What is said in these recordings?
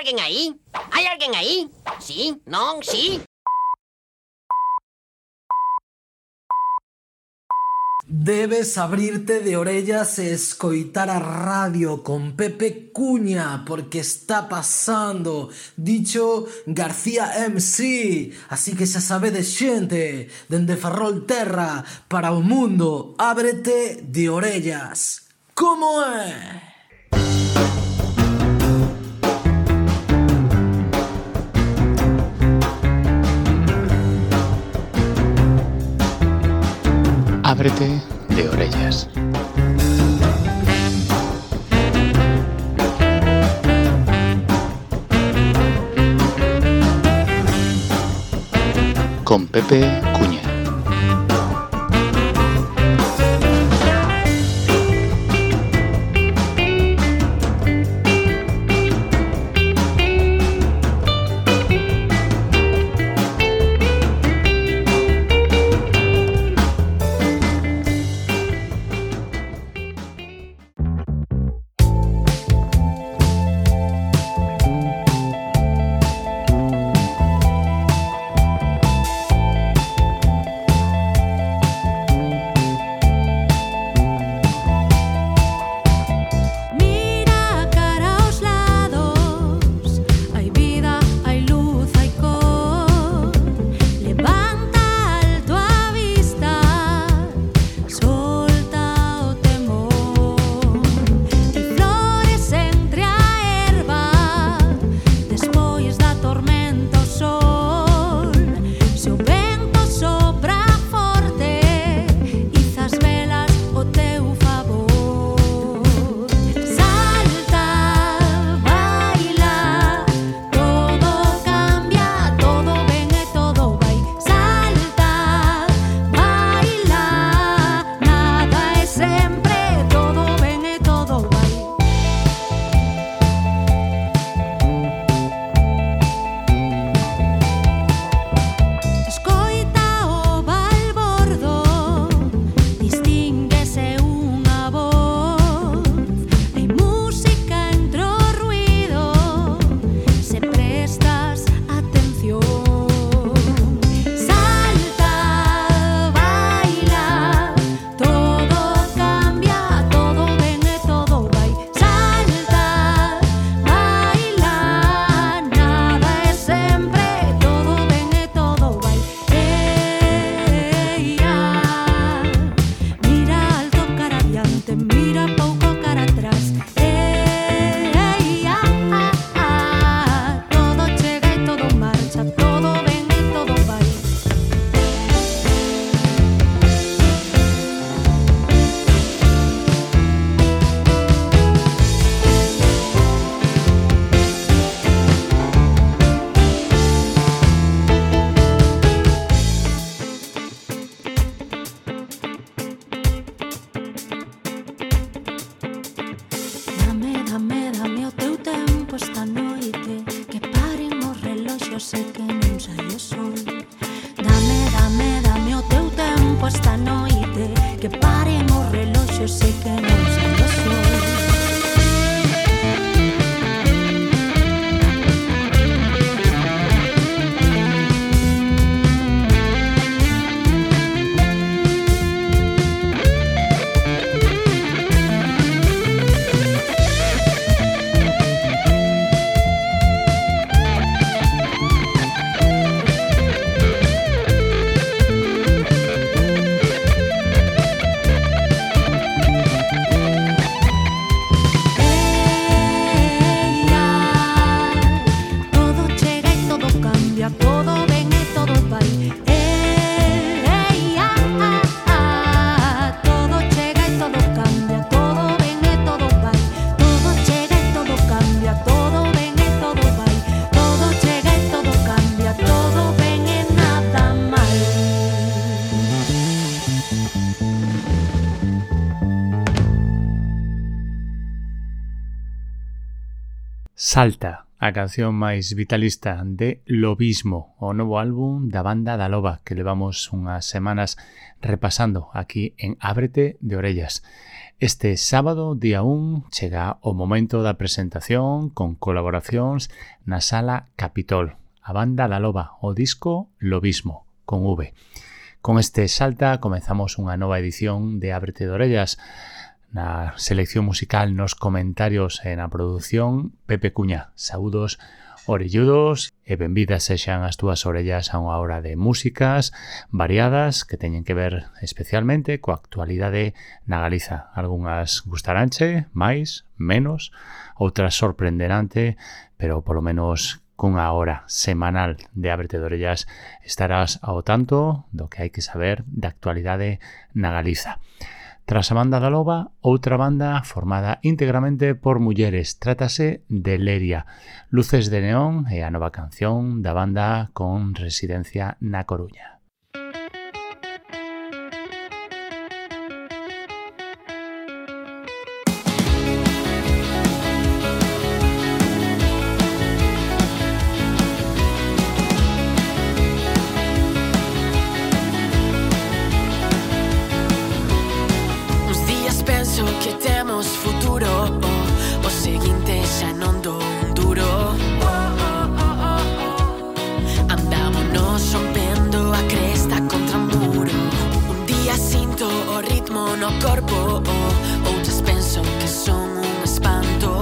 alguén aí? Hai alguén aí? Sí? Non? Sí? Debes abrirte de orellas e escoitar a radio con Pepe Cuña, porque está pasando dicho García MC. Así que xa sabedes, xente, dende Ferrol Terra para o mundo, ábrete de orellas. Como é? Ábrete de orellas. Con Pepe Cuña. Salta, a canción máis vitalista de Lobismo, o novo álbum da banda da Loba que levamos unhas semanas repasando aquí en Ábrete de Orellas. Este sábado, día 1, chega o momento da presentación con colaboracións na Sala Capitol. A banda da Loba, o disco Lobismo, con V. Con este salta comezamos unha nova edición de Ábrete de Orellas. Na selección musical, nos comentarios e na produción, Pepe Cuña. Saúdos orelludos e benvidas sexan as túas orellas a unha hora de músicas variadas que teñen que ver especialmente coa actualidade na Galiza. Algúnas gustaranche, máis, menos, outras sorprenderante, pero polo menos cunha hora semanal de Ábrete de Orellas estarás ao tanto do que hai que saber da actualidade na Galiza. Tras a banda da Loba, outra banda formada íntegramente por mulleres. Trátase de Leria. Luces de Neón é a nova canción da banda con residencia na Coruña. No corpo, outras penso que son un espanto.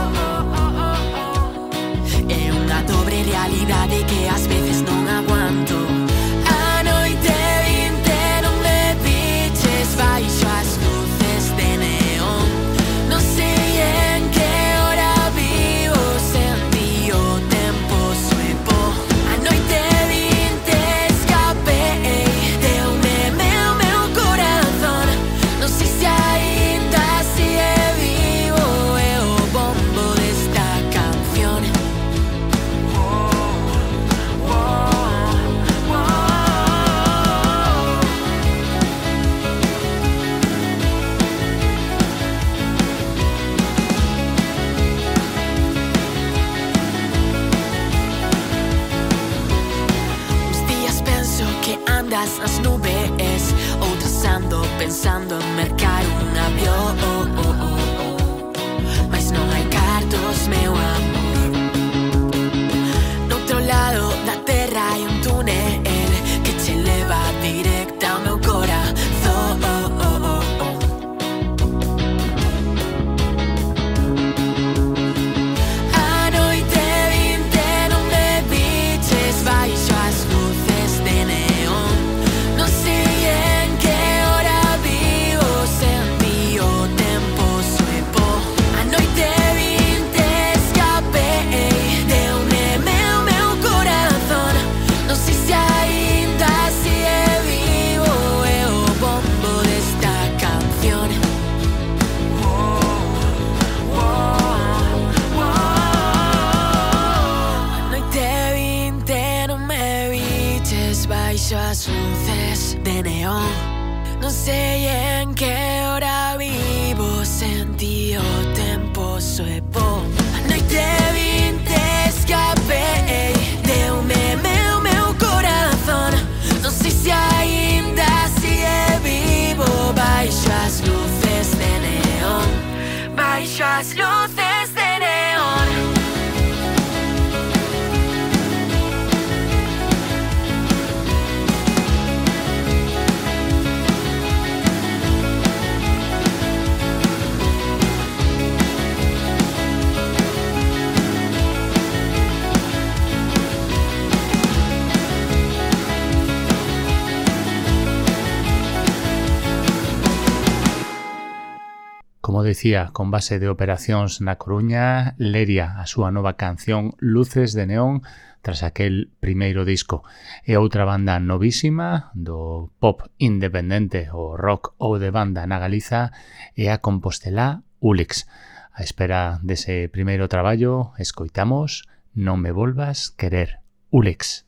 É unha dobre realidade que ás veces non aguanto. A noite vinte non me piches baixo as luces de neón. Non sei en que hora vivo, sentí o tempo suepo. A noite vinte escapei, deume meu corazón. Non sei se ainda si é vivo, é o bombo desta canción. Uns días penso que andas nas nubes, outras ando pensando en mercar un avión. Mas non hai cartos, meu amor. Noutro lado da terra hai un túnel que che leva directa ao meu corazón. A noite vinte non me piches baixo as luces de neón. Non sei en que hora vivo, sentí o tempo suepo. A noite vinte escapei, deume meu corazón. Non sei se ainda si é vivo, é o bombo desta canción. A noite vinte non me viches baixo as luces de neón. Non sei en que hora vivo, sentí o tempo suepo. A noite vinte escapei, deume meu corazón. Non sei se ainda si é vivo, baixo as luces de neón. Baixo as luces de neón. Como decía, con base de operacións na Coruña, Leria, a súa nova canción Luces de Neón, tras aquel primeiro disco. E outra banda novísima do pop independente, o rock ou de banda na Galiza, é a compostelá Úlex. A espera dese primeiro traballo, escoitamos Non me volvas querer, Úlex.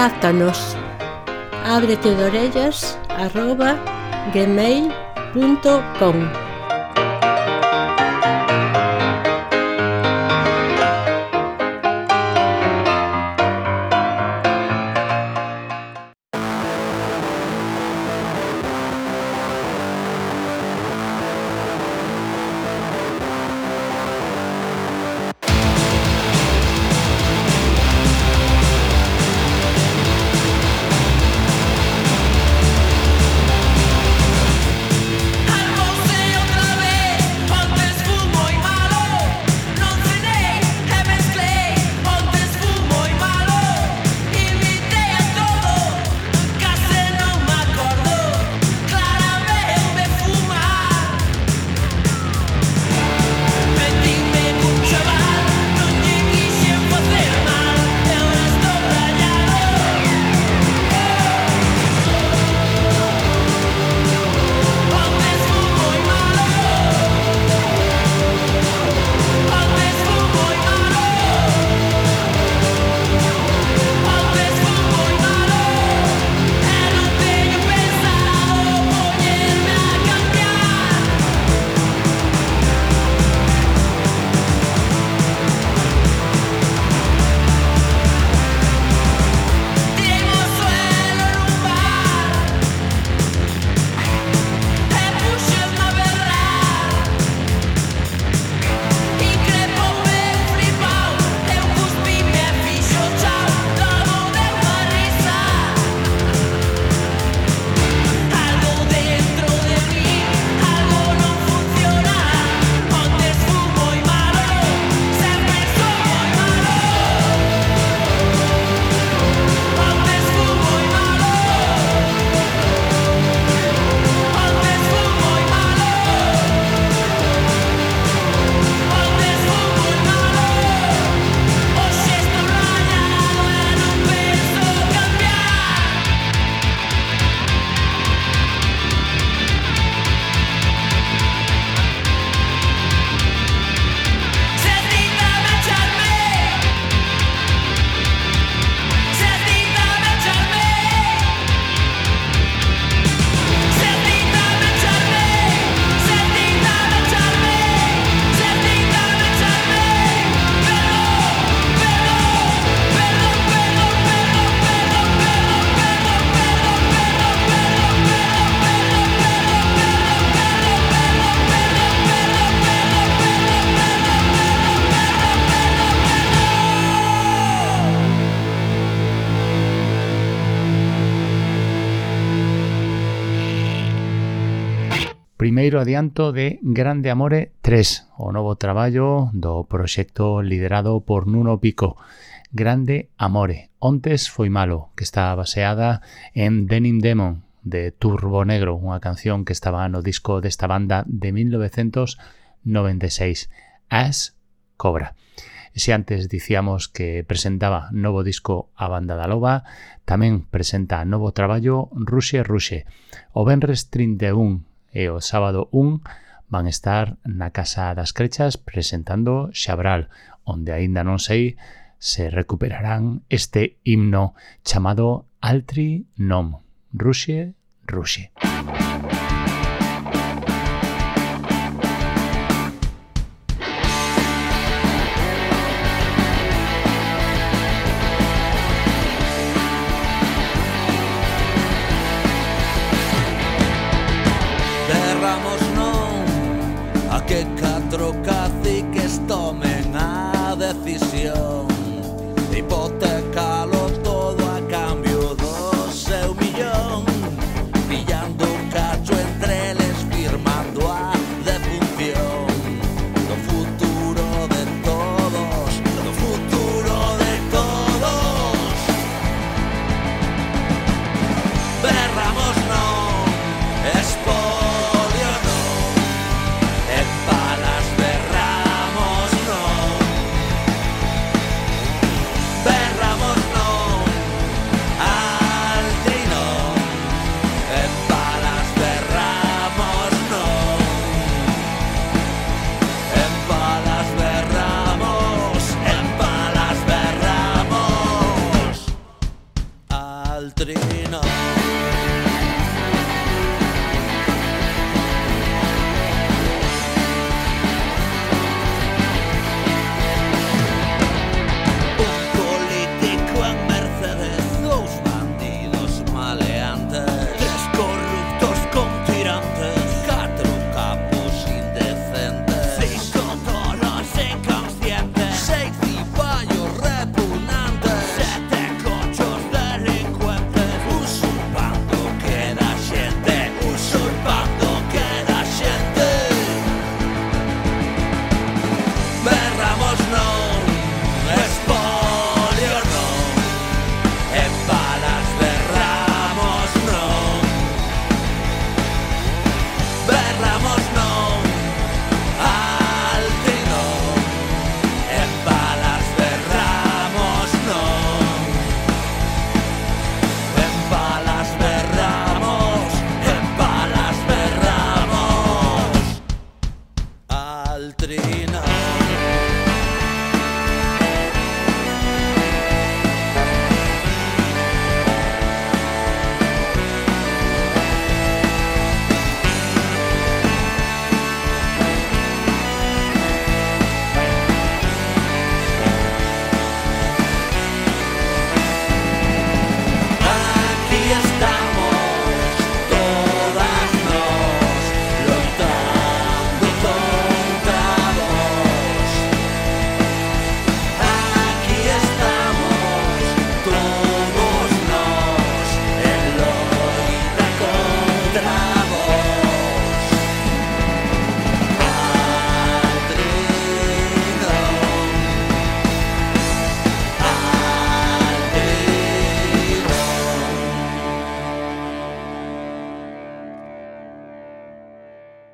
contáctanos abretedeorellas@gmail.com. Primeiro adianto de Grande Amore 3, o novo traballo do proxecto liderado por Nuno Pico. Grande Amore, Ontes foi malo, que está baseada en Denim Demon, de Turbo Negro, unha canción que estaba no disco desta banda de 1996, As Cobra. E se antes dicíamos que presentaba novo disco a Banda da Loba, tamén presenta novo traballo Ruxe Ruxe. O venres 31 e o sábado 1 van estar na Casa das Crechas presentando Xabral, onde aínda non sei se recuperarán este himno chamado Altri Nom, Ruxe Ruxe. Que catro caciques tomen a decisión de hipotecalo todo a cambio do seu millón, pillando un cacho entre eles, firmando a defunción do futuro de todos, do futuro de todos. Berramos non, espolio non, en palas berramos non.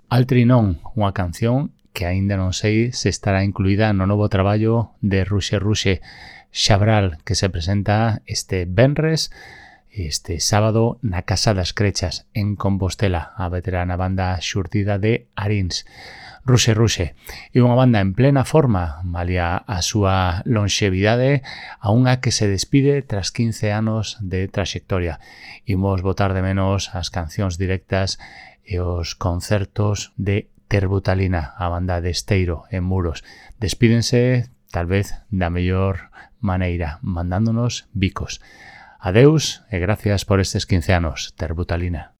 Altri non, unha canción que aínda non sei se estará incluída no novo traballo de Ruxe Xabral, que se presenta este venres e este sábado na Casa das Crechas en Compostela, a veterana banda xurtida de Arins. Ruxe é unha banda en plena forma, malia a súa longevidade, a unha que se despide tras 15 anos de traxectoria. Imos botar de menos as cancións directas e os concertos de Terbutalina, a banda de Esteiro en Muros. Despídense, tal vez, da mellor maneira, mandándonos bicos. Adeus e gracias por estes 15 anos, Terbutalina.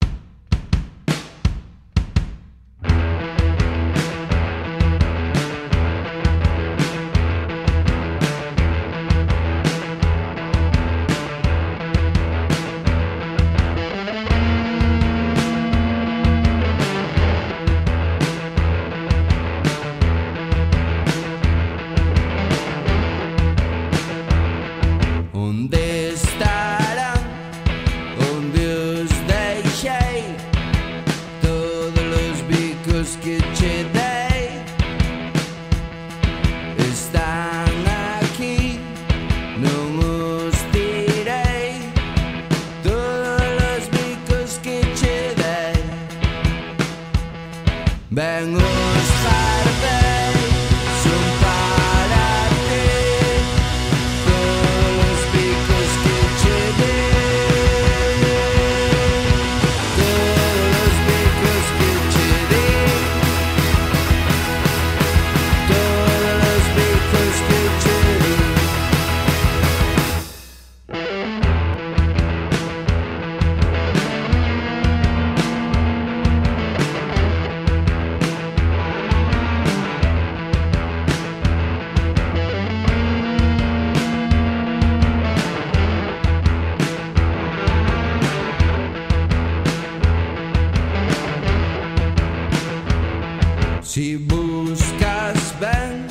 Si buscas ben,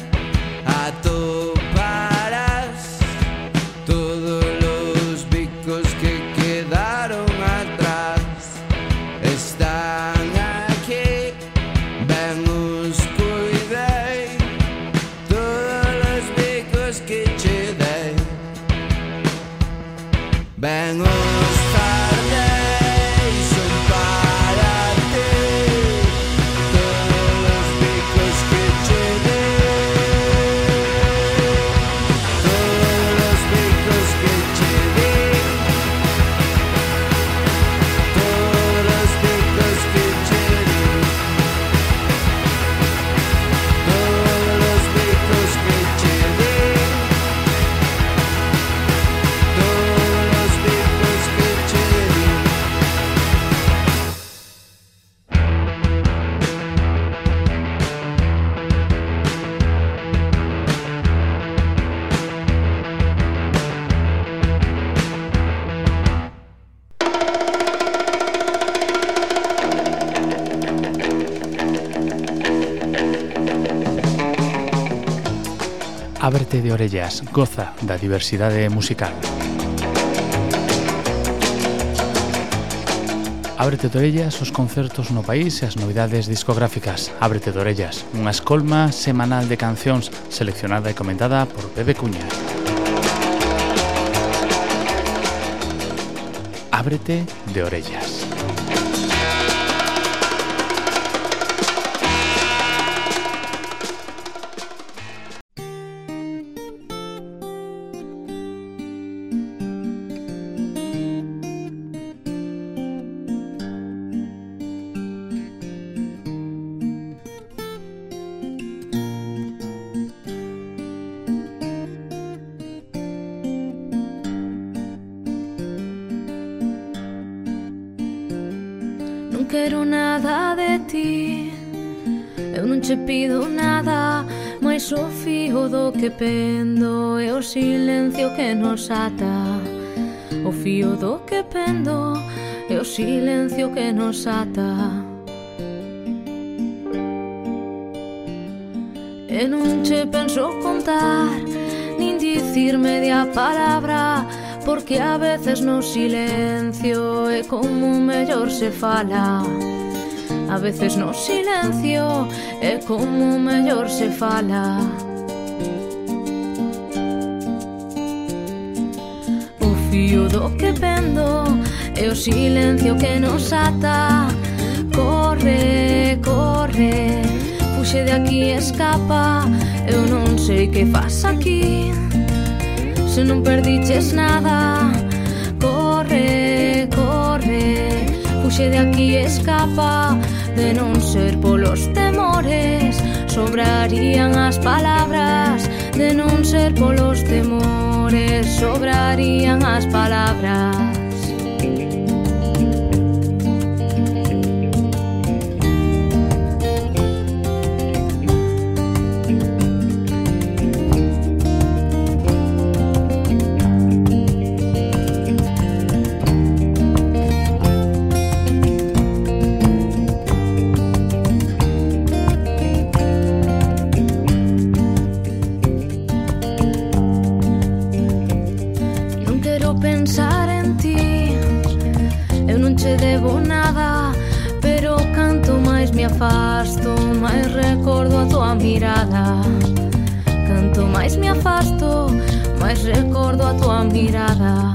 atoparás todos los bicos que quedaron atrás. Están aquí, ben os cuidei, todos los bicos que che dei. Ben os guardei, son para ti. Ábrete de orellas, goza da diversidade musical. Ábrete de orellas os concertos no país e as novidades discográficas. Ábrete de orellas, unha escolma semanal de cancións seleccionada e comentada por Pepe Cuña. Ábrete de orellas. Quero nada de ti, eu non che pido nada, mais o fío do que pendo é o silencio que nos ata. O fío do que pendo é o silencio que nos ata. E non che penso contar, nin dicir media palabra, porque a veces no silencio é como mellor se fala. A A veces no silencio é como mellor se fala. O fío do que pendo é o silencio que nos ata. Corre, corre, fuxe de aquí, escapa. Eu non sei que faz aquí se non perdiches nada. Corre, corre, fuxe de aquí, escapa. De non ser polos temores sobrarían as palabras. De non ser polos temores sobrarían as palabras. Afasto, máis recordo a tua mirada. Canto máis me afasto, máis recordo a tua mirada.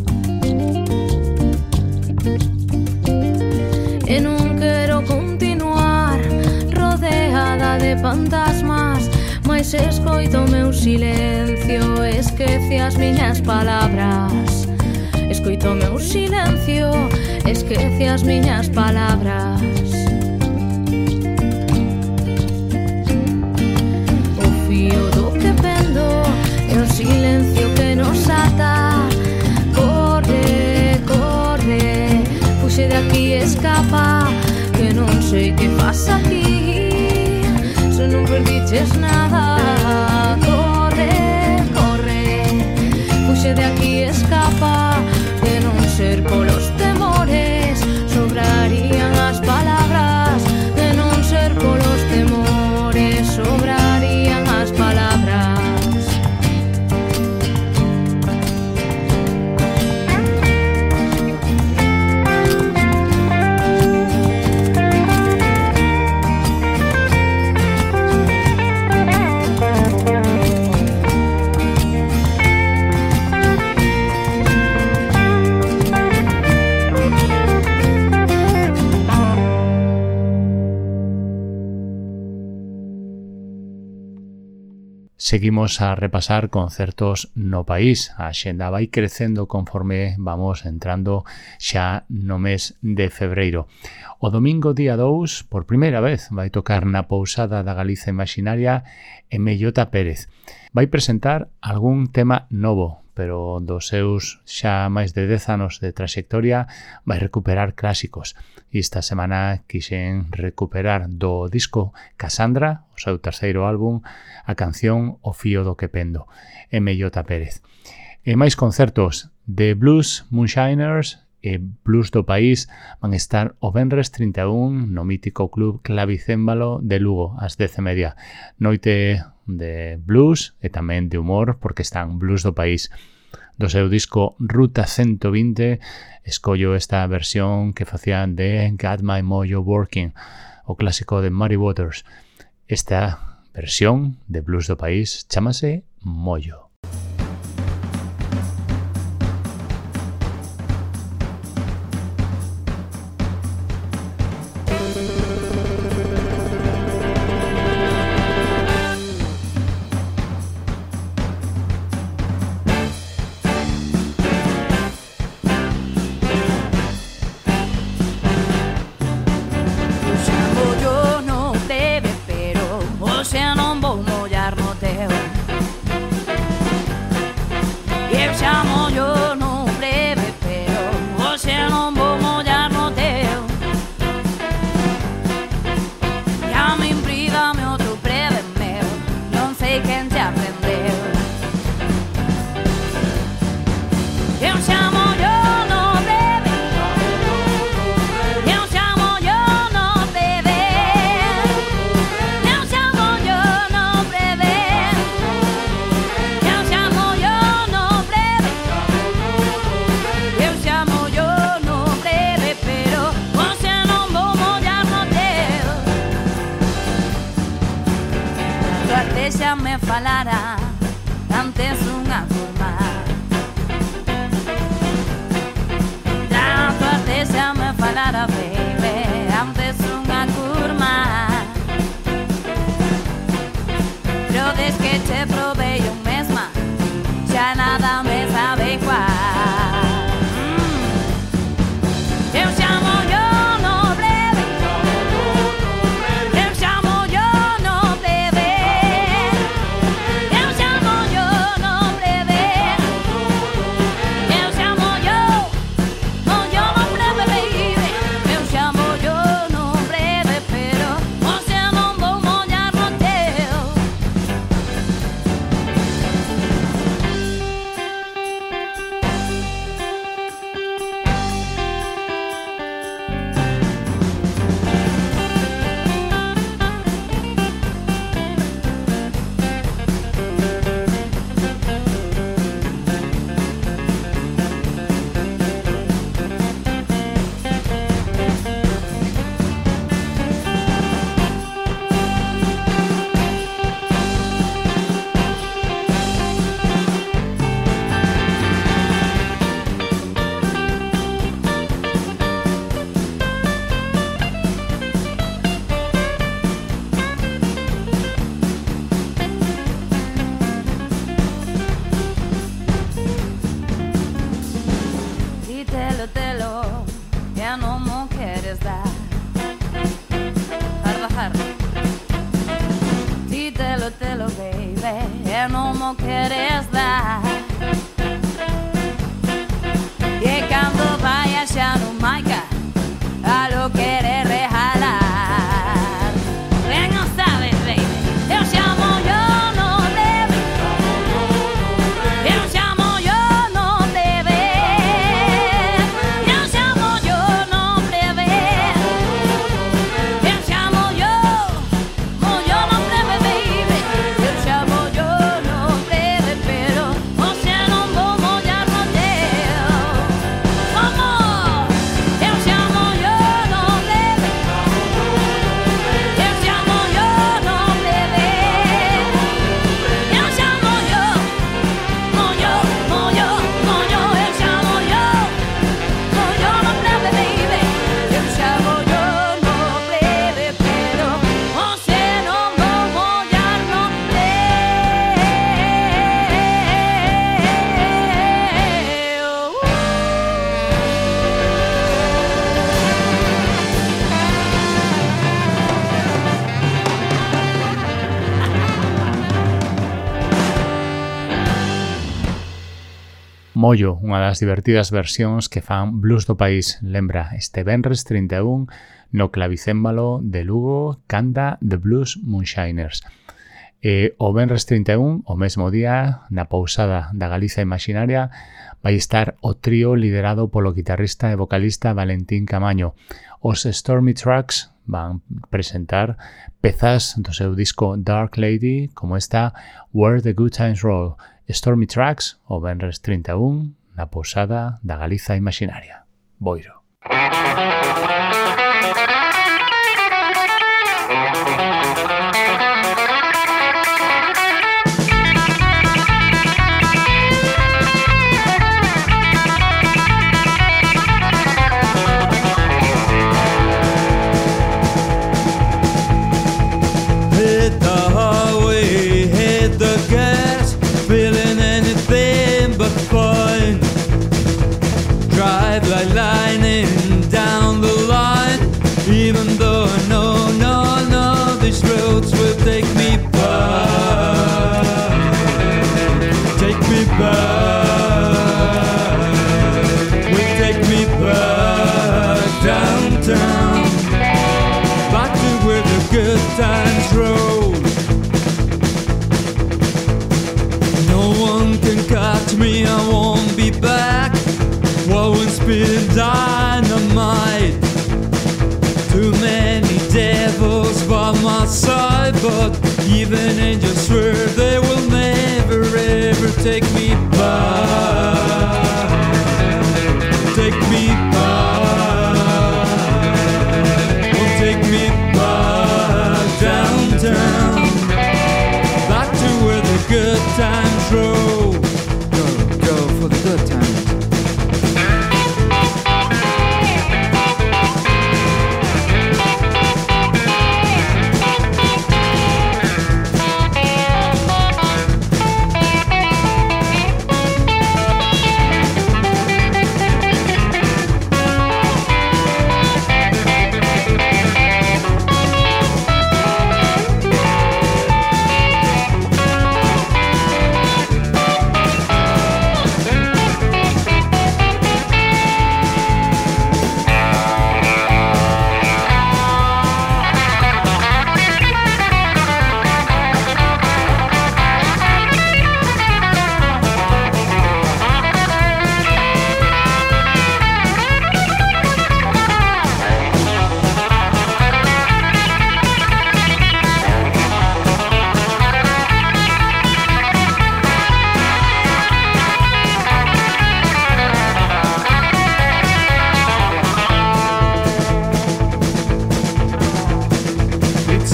E non quero continuar rodeada de fantasmas, máis escoito o meu silencio, esquece as miñas palabras. Escoito o meu silencio, esquece as miñas palabras. O silencio que nos ata. Corre, corre, fuxe de aquí, escapa. Que non sei que faz aquí se non perdiches nada. Corre, corre, fuxe de aquí, escapa. De non ser polos temores sobrarían as palabras. De non ser polos temores sobrarían as palabras. Seguimos a repasar concertos no país. A xenda vai crecendo conforme vamos entrando xa no mes de febreiro. O domingo día 2, por primeira vez, vai tocar na Pousada da Galiza Imaxinaria Mellota Pérez. Vai presentar algún tema novo, pero dos seus xa máis de 10 anos de traxectoria vai recuperar clásicos. E esta semana quixen recuperar do disco Cassandra, o seu terceiro álbum, a canción O fío do que pendo, Mellota Pérez. E máis concertos de Blues Moonshiners e Blues do País van estar o venres 31 no mítico club Clavicémbalo de Lugo, ás 10:30. Noite de blues e tamén de humor, porque están Blues do País. Do seu disco Ruta 120 escollo esta versión que facían de Got My Mojo Working, o clásico de Muddy Waters. Esta versión de Blues do País chámase Mollo. O sea, non vou mollar no teu. xa me falara antes unha forma. Tanto antes xa me falara, baby, antes unha curma. Pero des que te probei un mesma, xa nada me sabe igual. Eu chamo yo no breve, eu chamo yo no breve, eu chamo yo no breve, eu chamo yo no breve, baby, eu chamo yo no breve, pero você non vou mollar no teu. Telo, ya no me quieres dar. Bajar. Sí, telo, baby, ya no me quieres dar. Y cuando vayas ya no maica, a lo quieres rejalar. Ya no sabes, baby, yo llamo yo no debe. Yo llamo yo no debe. Yo llamo yo no breve. Yo llamo yo no breve, baby. Yo llamo yo no breve, pero você não vou molhar no teu. Vamos! Eu chamo yo no breve. Eu chamo yo no breve. Eu chamo yo, molho, eu chamo yo no breve, baby. Eu chamo yo no breve, pero você não vou molhar no Mollo, unha das divertidas versións que fan Blues do País. Lembra, este venres 31 no clavicémbalo de Lugo canta The Blues Moonshiners. E o venres 31, o mesmo día, na pousada da Galiza Imaginaria, vai estar o trío liderado polo guitarrista e vocalista Valentín Camaño. Os Stormy Trucks van presentar pezas do seu disco Dark Lady, como esta Where the Good Times Roll. Stormy Trucks, o venres 31, na pousada da Galiza Imaginaria. Boiro. Hit the highway, hit the gas, feeling anything but fun. Drive like lightning down the line, even though I know these roads will take me back. Take me back, will take me back downtown, back to where the good times roll. No one can catch me, I won't be back. Won't spin dynamite. Too many devils by my side, but even angels swear they will never ever take me back. Take me back. Won't take me back downtown, back to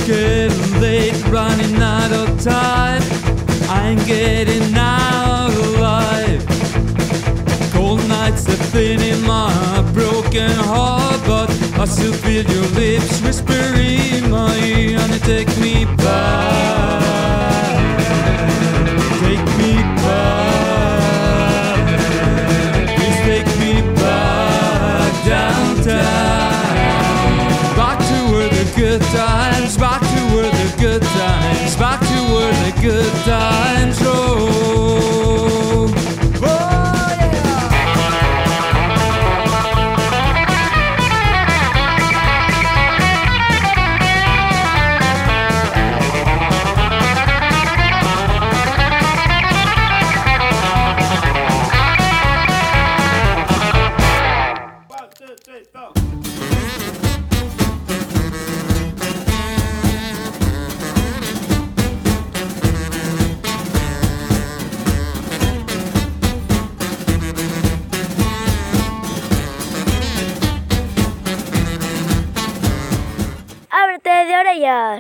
getting late, running out of time. I ain't getting out alive. Cold nights are thinning my broken heart, but I still feel your lips whispering in my ear, and it take me back. Take me back. Please take me back downtown. Back to where the good times, back to where the good times, back to where the good times roll. Oh yeah. Ábrete de orellas.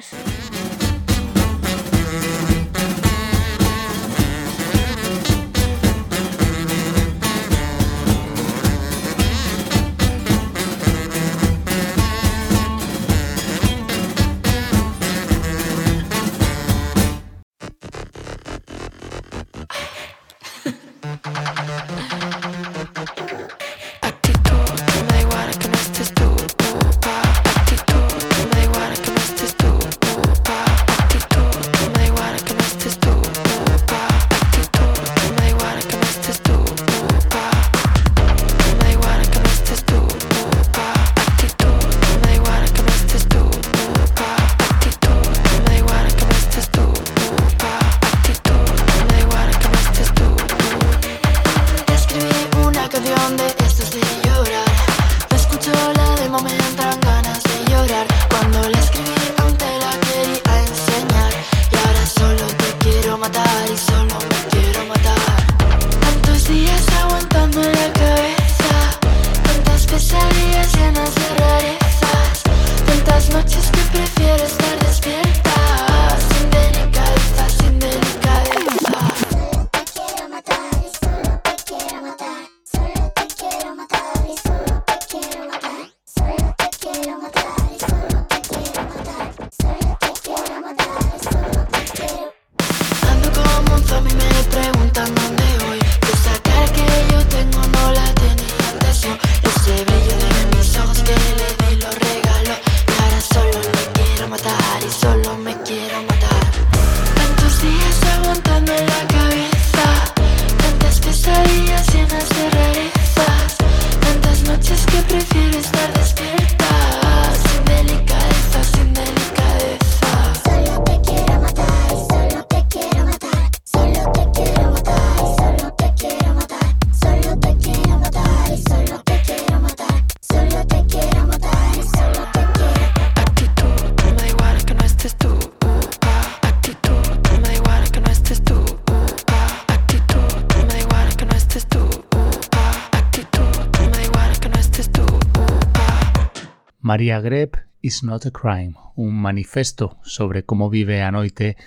María Greb is not a crime, un manifesto sobre como vive a noite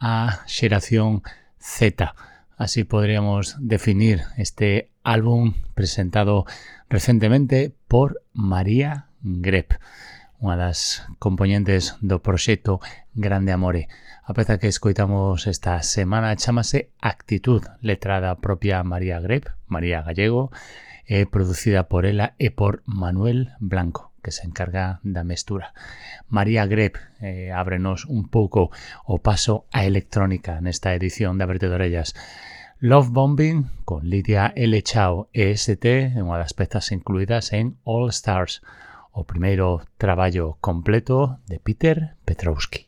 a xeración Z. Así podríamos definir este álbum presentado recentemente por María Greb, unha das componentes do proxecto Grande Amore. A peza que escoitamos esta semana chamase Actitud, letra da propia María Greb, María Gallego, e producida por ela e por Manuel Blanco, que se encarga da mestura. María Greb ábrenos un pouco o paso á electrónica nesta edición de Ábrete de Orellas. Love Bombing con Lidia L. Chao e ST, unha das pezas incluídas en All Stars, o primeiro traballo completo de Peter Petrowski.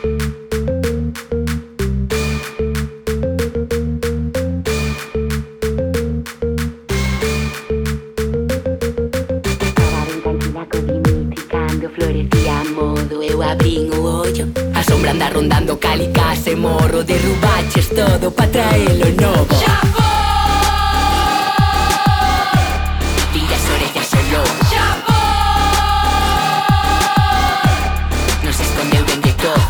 Florecía a modo, eu abrín o ollo. A sombra anda rondando calicas e morro. Derrubaches todo pa traelo novo. Xapón! Dille as orellas ao lobo. Xapón! Nos escondeu dende todo.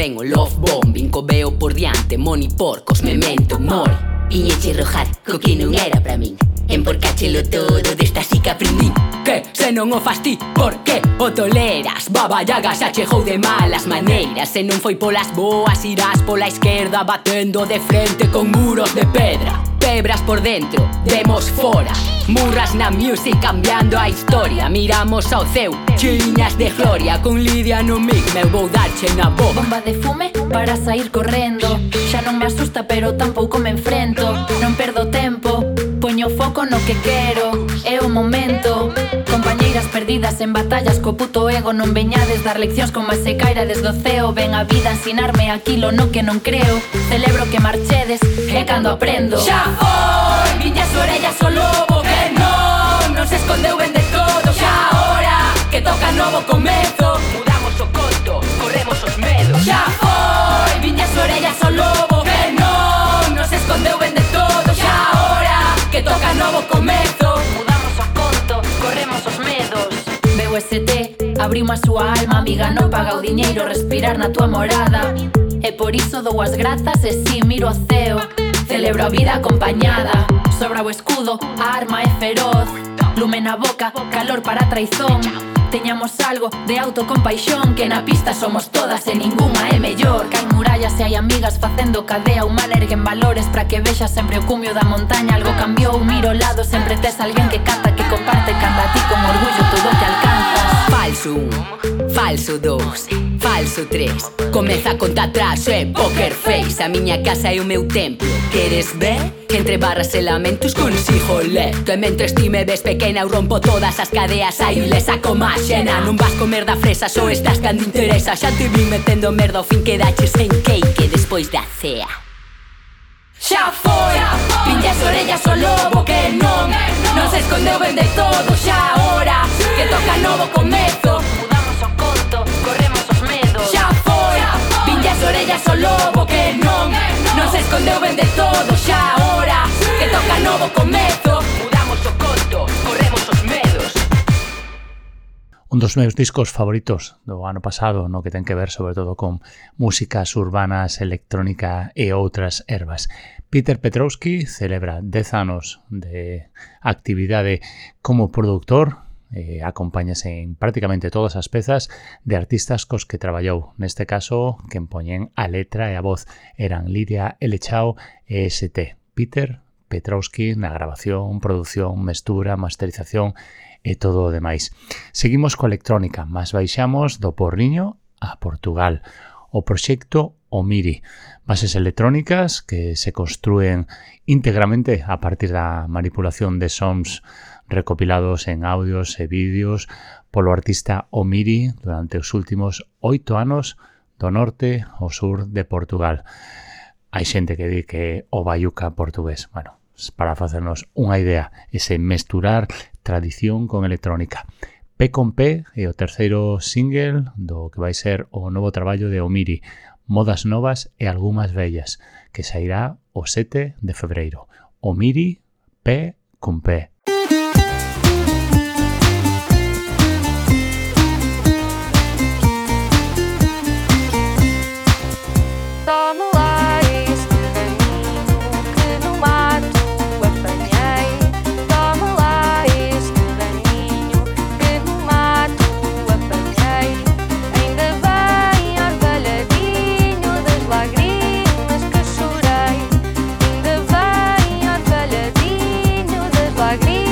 ven o love bombing, co veo por diante, money porcos, memento mori. Iñeche rojar co que non era pra min, emporcáchelo todo desta sí que aprendín. Que se non o fas ti, por que o toleras? Baba Yaga xa chegou de malas maneiras. Se non foi polas boas, irás pola esquerda, batendo de frente con muros de pedra. Pebras por dentro, demos fora, murras na music cambiando a historia. Miramos ao ceu, chiñas de gloria, con Lidia no mic, meu vou darche na boca. Bomba de fume para sair correndo, xa non me asusta pero tampouco me enfrento. Non perdo tempo, poño foco no que quero, é o momento. Compañeiras perdidas en batallas co puto ego, non veñades dar leccións como se caira desde o ceo. Ven a vida a ensinarme aquilo no que non creo. Celebro que marchedes, é cando aprendo. Xa foi, viñas orellas o lobo que non se escondeu ben de todo. Xa ahora, que toca novo comezo, Mudamos o conto, corremos os medos. xa foi, viñas orellas o lobo que non se escondeu ben de todo. Xa ahora, que toca novo comezo, Mudamos o conto, corremos os medos. Veu ST, abriu a súa alma, amiga, non paga o diñeiro respirar na túa morada. E por iso dou as grazas e si miro o ceo, celebro a vida acompañada. Sobra o escudo, a arma é feroz, lume na boca, calor para a traizón. Teñamos algo de autocompaixón, que na pista somos todas e ningunha é mellor. Que hai murallas e hai amigas facendo cadea humana, erguen valores para que vexas sempre o cumio da montaña. Algo cambiou, miro ao lado, sempre tes alguén que canta, que comparte canta a ti con orgullo todo o que alcanzas. Falso 1, falso 2, falso 3, comeza a conta atrás, poker face. A miña casa é o meu templo, queres ver? Que entre barras e lamentos consigo ler. Que mentres ti me ves pequena eu rompo todas as cadeas, aí le saco má xena. Non vas comer da fresa, só estás cando interesa. Xa te vin metendo merda ao fin que daches en cake despois da cea. Xa foi, viñas orellas o lobo que non se escondeu ben de todo. Xa ahora, que toca novo comezo, Mudamos o conto, corremos os medos. xa foi, viñas orellas o lobo que non se escondeu ben de todo. Xa ahora, que toca novo comezo, Mudamos o conto, corremos os medos. Un dos meus discos favoritos do ano pasado, no que ten que ver sobre todo con músicas urbanas, electrónica e outras ervas. Peter Petrowski celebra 10 anos de actividade como productor, acompáñase en prácticamente todas as pezas de artistas cos que traballou. Neste caso, quen poñen a letra e a voz eran Lidia Elechao e ST. Peter Petrowski na grabación, produción, mestura, masterización e todo o demais. Seguimos coa electrónica, mas baixamos do Porriño a Portugal. O proxecto Omiri, bases electrónicas que se construen íntegramente a partir da manipulación de sons recopilados en audios e vídeos polo artista Omiri durante os últimos 8 anos do norte ao sur de Portugal. Hai xente que di que o baiuca portugués. Bueno, para facernos unha idea, ese mesturar tradición con electrónica. P con P é o terceiro single do que vai ser o novo traballo de Omiri, Modas Novas e Algunhas Vellas, que sairá o 7 de febreiro. Omiri, P con P. Lágrimas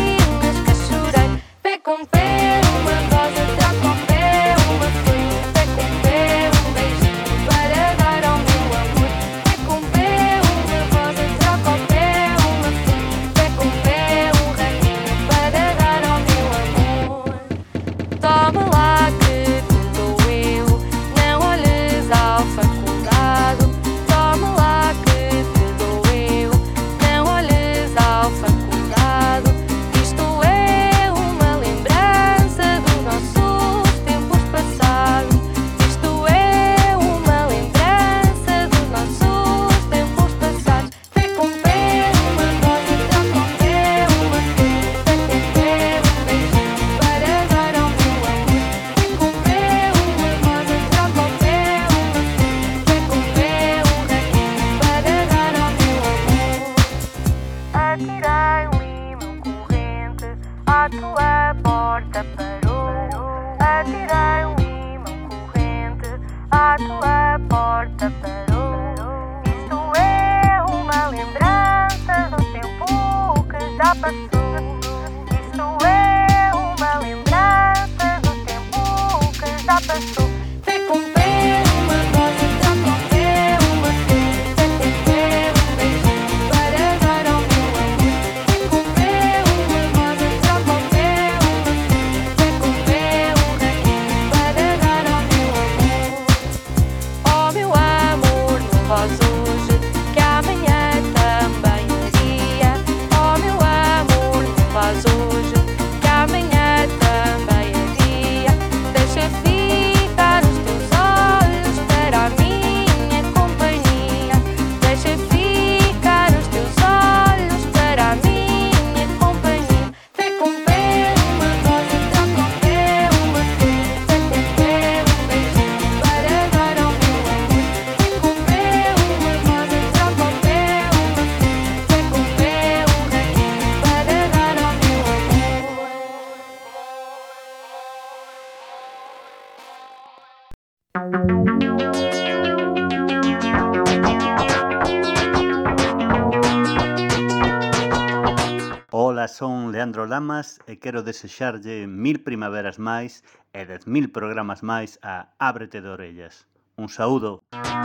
já passou. Isto é uma lembrança do tempo que já passou. Te comprei uma rosa, já comprei uma flor. Te comprei um beijinho para dar ao meu amor. Te comprei uma rosa, já comprei uma flor. Te comprei um raquinho para dar ao meu amor. Oh meu amor, não vás hoje, que amanhã também é dia. Oh meu amor, não vás hoje, que amanhã também é dia. Deixa ficar os teus olhos para a minha companhia. Deixa ficar os teus olhos para a minha companhia. Te comprei uma rosa, já comprei uma flor. Te comprei um beijinho para dar ao meu amor. Te comprei uma rosa, já comprei uma flor. Te comprei um raquinho para dar ao meu amor. Ola, son Leandro Lamas e quero desexarlle 1000 primaveras máis e 10.000 programas máis a Ábrete de Orellas. Un saúdo.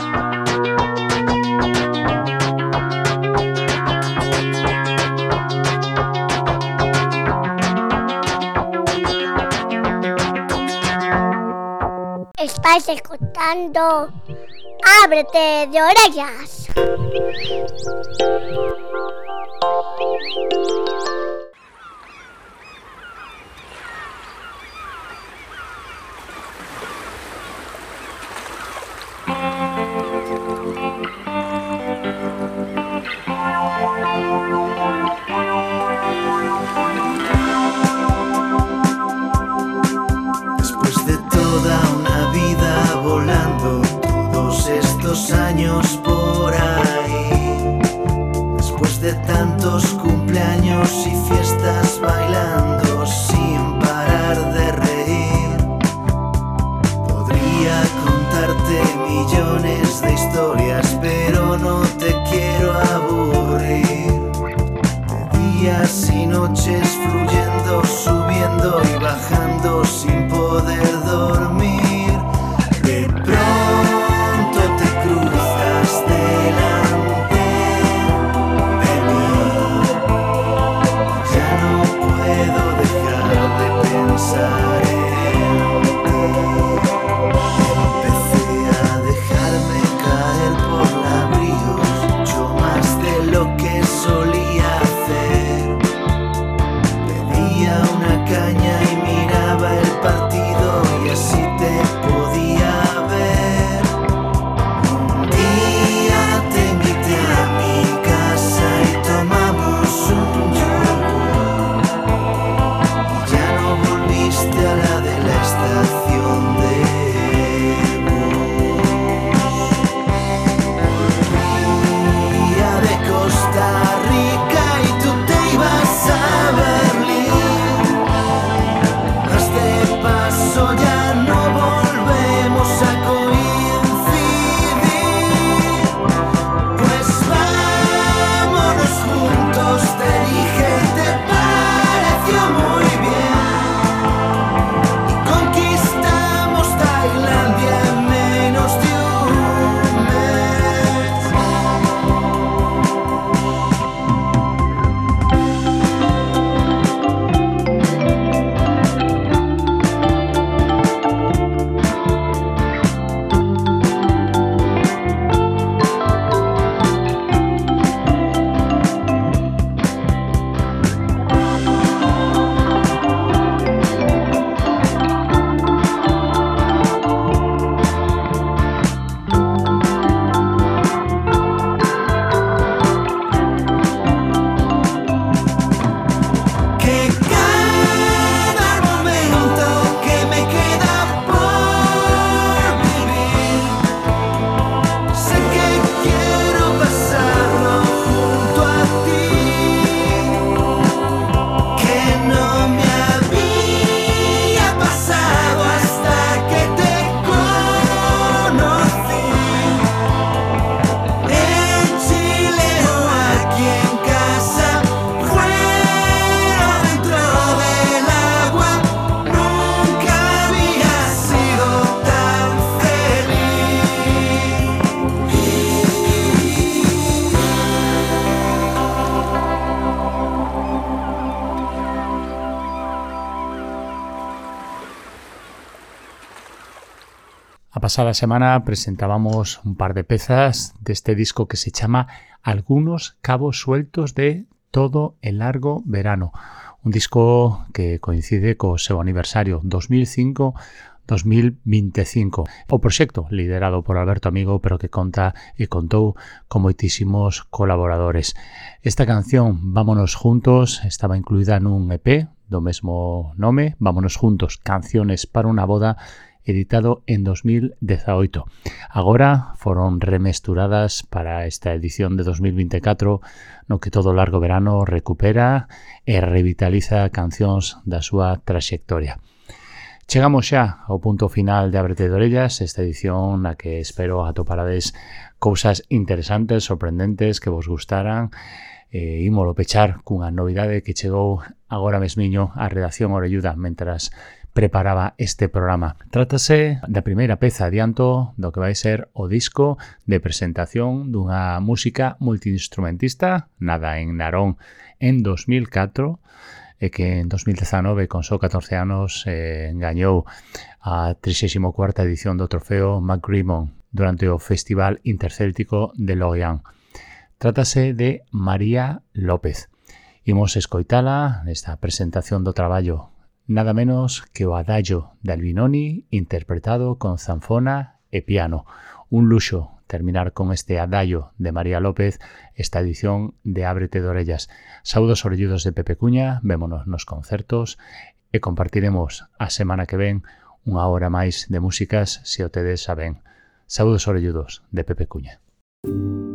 Estáis escuchando Ábrete de Orellas. Después de toda una vida volando, todos estos años por ahí, después de tantos cumpleaños pasada semana presentábamos un par de pezas de este disco que se llama Algunos cabos sueltos de todo el largo verano. Un disco que coincide co seu aniversario 2005-2025. O proxecto liderado por Alberto Amigo, pero que conta e contou con moitísimos colaboradores. Esta canción, Vámonos Juntos, estaba incluída nun EP do mesmo nome, Vámonos Juntos, Canciones para una boda, editado en 2018. Agora foron remesturadas para esta edición de 2024, no que todo o largo verano recupera e revitaliza cancións da súa traxectoria. Chegamos xa ao punto final de Ábrete de Orellas, esta edición na que espero atoparades cousas interesantes, sorprendentes, que vos gustaran. Ímolo pechar cunha novidade que chegou agora mesmiño á redacción orelluda mentras preparaba este programa. Trátase da primeira peza adianto do que vai ser o disco de presentación dunha música multiinstrumentista nada en Narón en 2004 e que en 2019, con só 14 anos, gañou a 34ª edición do trofeo McGrimmon durante o Festival Intercéltico de Lorient. Trátase de María López. Imos escoitala nesta presentación do traballo nada menos que o Adagio de Albinoni, interpretado con zanfona e piano. Un luxo terminar con este Adagio de María López esta edición de Ábrete de Orellas. Saúdos orelludos de Pepe Cuña, vémonos nos concertos e compartiremos a semana que ven unha hora máis de músicas se o tedes saben. Saúdos orelludos de Pepe Cuña.